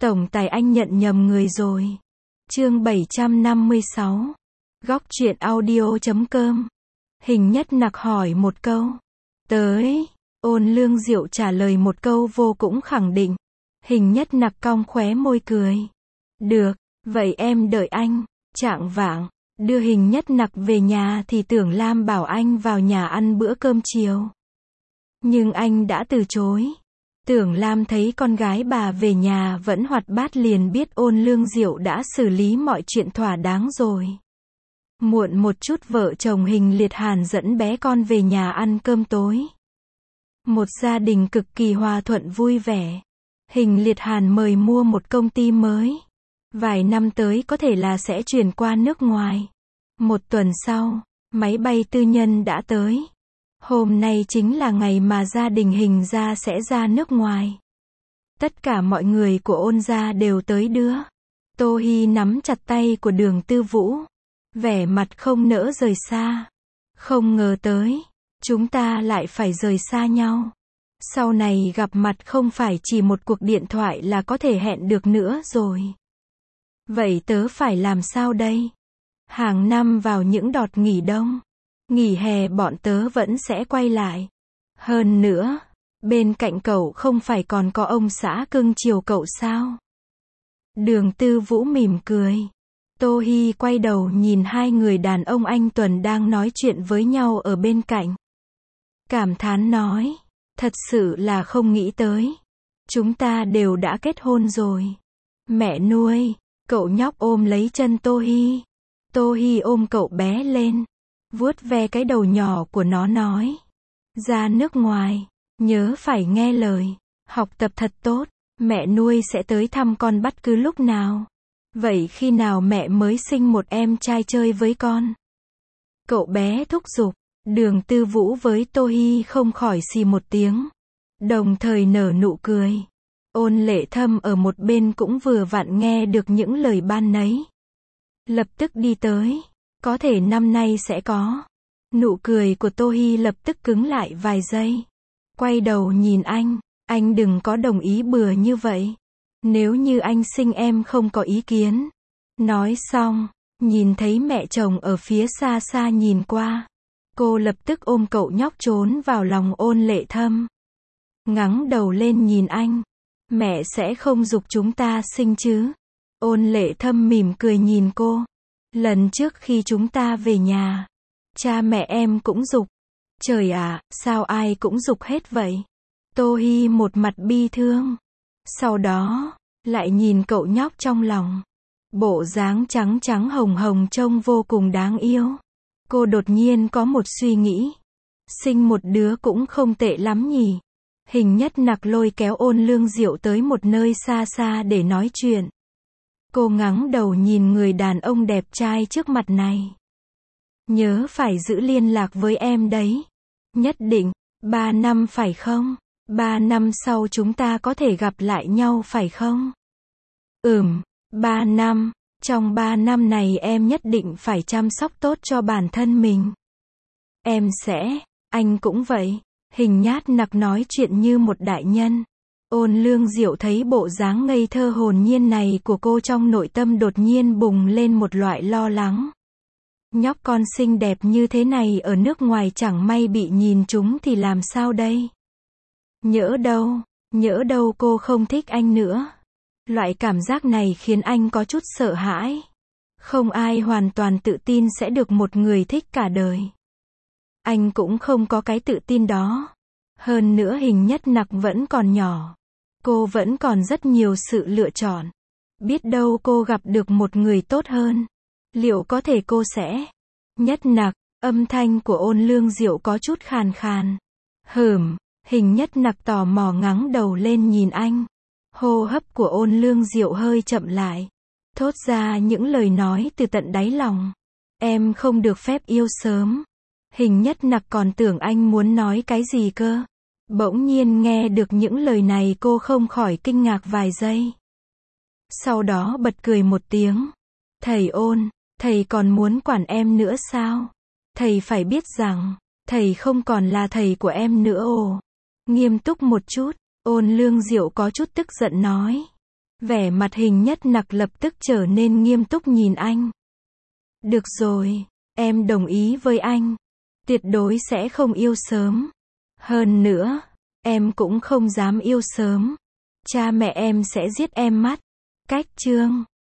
Tổng tài anh nhận nhầm người rồi. Chương 756. Góc truyện audio.com. Hình Nhất Nặc hỏi một câu. Tới. Ôn Lương Diệu trả lời một câu vô cùng khẳng định. Hình Nhất Nặc cong khóe môi cười. Được, vậy em đợi anh. Chạng vạng, đưa Hình Nhất Nặc về nhà thì Tưởng Lam bảo anh vào nhà ăn bữa cơm chiều. Nhưng anh đã từ chối. Tưởng Lam thấy con gái bà về nhà vẫn hoạt bát liền biết Ôn Lương Diệu đã xử lý mọi chuyện thỏa đáng rồi. Muộn một chút vợ chồng Hình Liệt Hàn dẫn bé con về nhà ăn cơm tối. Một gia đình cực kỳ hòa thuận vui vẻ. Hình Liệt Hàn mời mua một công ty mới. Vài năm tới có thể là sẽ chuyển qua nước ngoài. Một tuần sau, máy bay tư nhân đã tới. Hôm nay chính là ngày mà gia đình Hình gia sẽ ra nước ngoài. Tất cả mọi người của Ôn gia đều tới đưa. Tô Hi nắm chặt tay của Đường Tư Vũ. Vẻ mặt không nỡ rời xa. Không ngờ tới, chúng ta lại phải rời xa nhau. Sau này gặp mặt không phải chỉ một cuộc điện thoại là có thể hẹn được nữa rồi. Vậy tớ phải làm sao đây? Hàng năm vào những đợt nghỉ đông, nghỉ hè bọn tớ vẫn sẽ quay lại. Hơn nữa, bên cạnh cậu không phải còn có ông xã cưng chiều cậu sao? Đường Tư Vũ mỉm cười. Tô Hi quay đầu nhìn hai người đàn ông anh Tuần đang nói chuyện với nhau ở bên cạnh. Cảm thán nói, thật sự là không nghĩ tới. Chúng ta đều đã kết hôn rồi. Mẹ nuôi, cậu nhóc ôm lấy chân Tô Hi. Tô Hi ôm cậu bé lên, vuốt ve cái đầu nhỏ của nó nói. Ra nước ngoài, nhớ phải nghe lời, học tập thật tốt, mẹ nuôi sẽ tới thăm con bất cứ lúc nào. Vậy khi nào mẹ mới sinh một em trai chơi với con? Cậu bé thúc giục. Đường Tư Vũ với Tô Hi không khỏi xì một tiếng. Đồng thời nở nụ cười. Ôn Lệ Thâm ở một bên cũng vừa vặn nghe được những lời ban nấy. Lập tức đi tới. Có thể năm nay sẽ có. Nụ cười của Tô Hi lập tức cứng lại vài giây. Quay đầu nhìn anh đừng có đồng ý bừa như vậy. Nếu như anh sinh em không có ý kiến. Nói xong, nhìn thấy mẹ chồng ở phía xa xa nhìn qua. Cô lập tức ôm cậu nhóc trốn vào lòng Ôn Lệ Thâm. Ngẩng đầu lên nhìn anh. Mẹ sẽ không giục chúng ta sinh chứ? Ôn Lệ Thâm mỉm cười nhìn cô. Lần trước khi chúng ta về nhà, cha mẹ em cũng giục. Trời ạ, sao ai cũng giục hết vậy? Tô Hi một mặt bi thương. Sau đó, lại nhìn cậu nhóc trong lòng. Bộ dáng trắng trắng hồng hồng trông vô cùng đáng yêu. Cô đột nhiên có một suy nghĩ. Sinh một đứa cũng không tệ lắm nhỉ. Hình Nhất Nặc lôi kéo Ôn Lương Diệu tới một nơi xa xa để nói chuyện. Cô ngẩng đầu nhìn người đàn ông đẹp trai trước mặt này. Nhớ phải giữ liên lạc với em đấy. Nhất định, 3 năm phải không? 3 năm sau chúng ta có thể gặp lại nhau phải không? 3 năm. Trong 3 năm này em nhất định phải chăm sóc tốt cho bản thân mình. Em sẽ, anh cũng vậy. Hình Nhát Nặc nói chuyện như một đại nhân. Ôn Lương Diệu thấy bộ dáng ngây thơ hồn nhiên này của cô trong nội tâm đột nhiên bùng lên một loại lo lắng. Nhóc con xinh đẹp như thế này ở nước ngoài chẳng may bị nhìn trúng thì làm sao đây? Nhỡ đâu cô không thích anh nữa. Loại cảm giác này khiến anh có chút sợ hãi. Không ai hoàn toàn tự tin sẽ được một người thích cả đời. Anh cũng không có cái tự tin đó. Hơn nữa Hình Nhất Nặc vẫn còn nhỏ. Cô vẫn còn rất nhiều sự lựa chọn. Biết đâu cô gặp được một người tốt hơn. Liệu có thể cô sẽ? Nhất Nặc, âm thanh của Ôn Lương Diệu có chút khàn khàn. Hình Nhất Nặc tò mò ngẩng đầu lên nhìn anh. Hô hấp của Ôn Lương Diệu hơi chậm lại. Thốt ra những lời nói từ tận đáy lòng. Em không được phép yêu sớm. Hình Nhất Nặc còn tưởng anh muốn nói cái gì cơ. Bỗng nhiên nghe được những lời này cô không khỏi kinh ngạc vài giây. Sau đó bật cười một tiếng. Thầy Ôn, thầy còn muốn quản em nữa sao? Thầy phải biết rằng, thầy không còn là thầy của em nữa ồ. Nghiêm túc một chút. Ôn Lương Diệu có chút tức giận nói. Vẻ mặt Hình Nhất Nặc lập tức trở nên nghiêm túc nhìn anh. Được rồi, em đồng ý với anh. Tuyệt đối sẽ không yêu sớm. Hơn nữa, em cũng không dám yêu sớm. Cha mẹ em sẽ giết em mất. Cách chương